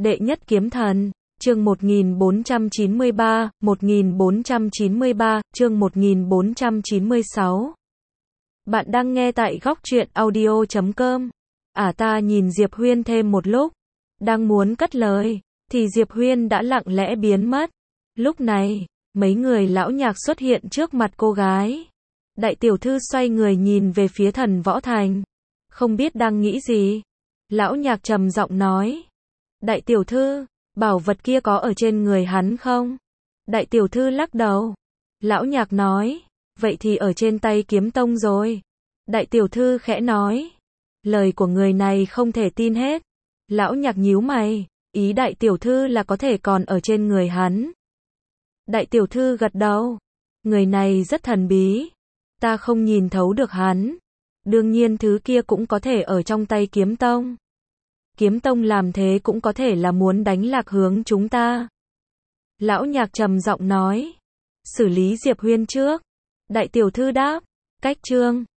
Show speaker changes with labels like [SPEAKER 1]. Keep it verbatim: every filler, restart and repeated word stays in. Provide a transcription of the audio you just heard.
[SPEAKER 1] Đệ nhất kiếm thần, chương một nghìn bốn trăm chín mươi ba, một nghìn bốn trăm chín mươi ba, chương một nghìn bốn trăm chín mươi sáu. Bạn đang nghe tại góc truyện audio chấm com. À ta nhìn Diệp Huyên thêm một lúc, đang muốn cất lời, thì Diệp Huyên đã lặng lẽ biến mất. Lúc này, mấy người lão nhạc xuất hiện trước mặt cô gái. Đại tiểu thư xoay người nhìn về phía Thần Võ Thành, không biết đang nghĩ gì. Lão nhạc trầm giọng nói, đại tiểu thư, bảo vật kia có ở trên người hắn không? Đại tiểu thư lắc đầu. Lão nhạc nói, vậy thì ở trên tay Kiếm Tông rồi. Đại tiểu thư khẽ nói, lời của người này không thể tin hết. Lão nhạc nhíu mày, ý đại tiểu thư là có thể còn ở trên người hắn. Đại tiểu thư gật đầu, người này rất thần bí, ta không nhìn thấu được hắn. Đương nhiên thứ kia cũng có thể ở trong tay Kiếm Tông. Kiếm Tông làm thế cũng có thể là muốn đánh lạc hướng chúng ta. Lão nhạc trầm giọng nói, xử lý Diệp Huyên trước. Đại tiểu thư đáp, cách chương